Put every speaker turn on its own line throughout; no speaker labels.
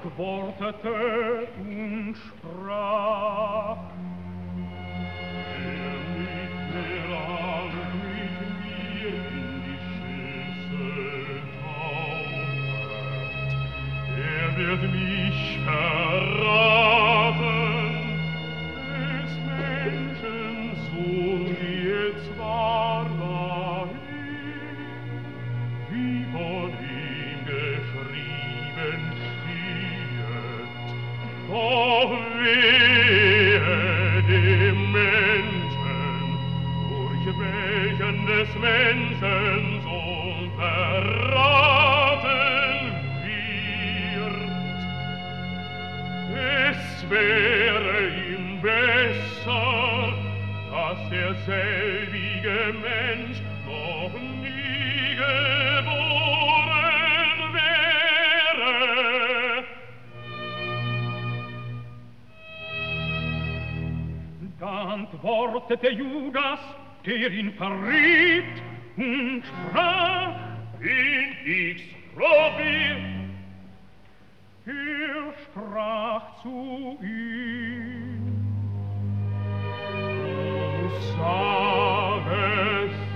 antwortete und sprach: Wer nicht mehr mit mir in die Schüssel taucht, wird mich verraten, des Menschen Sohn jetzt war dahin, wie von ihm geschrieben steht. Doch wehe dem Menschen, durch welchen des Menschen Sohn verraten wird. Es wäre ihm besser, dass der selbige Mensch noch nie geboren wäre. Da antwortete Judas, der ihn verriet, und sprach: Bin ich's, Rabbi? Er sprach zu ihm: Du sagest.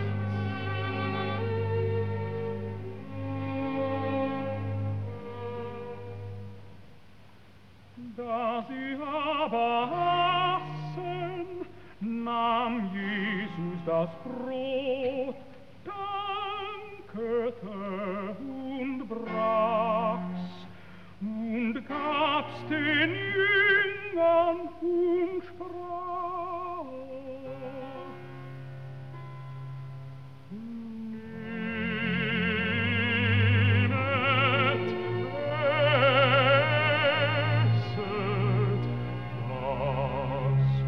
Da sie aber aßen, nahm Jesus das Brot, dankete und brach's und gab's den Jüngern und sprach: Nehmet, esset, das ist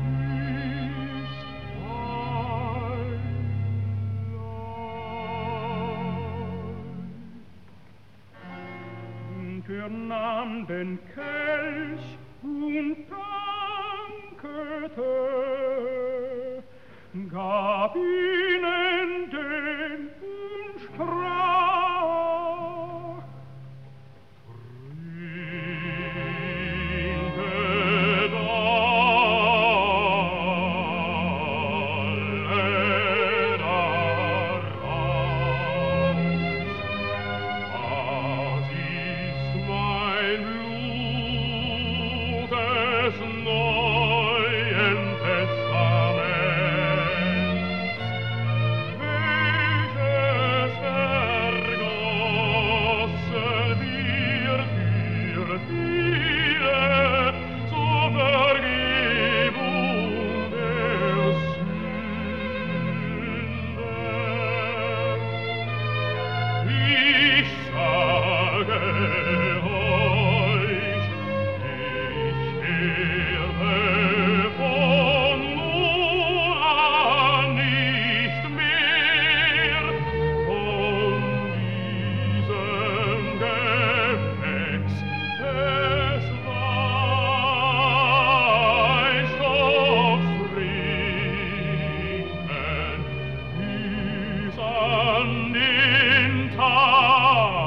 mein Leib. Und nahm den Kelch und dankete, gab ihnen den und sprach: Trinket alle daraus, das ist mein Blut des Neuen Testaments, welches vergossen wird für viele zur Vergebung der Sünden. Ich sage euch, ich werde von nun an nicht mehr von diesem Gewächs des Weinstocks trinken, bis an den Tag,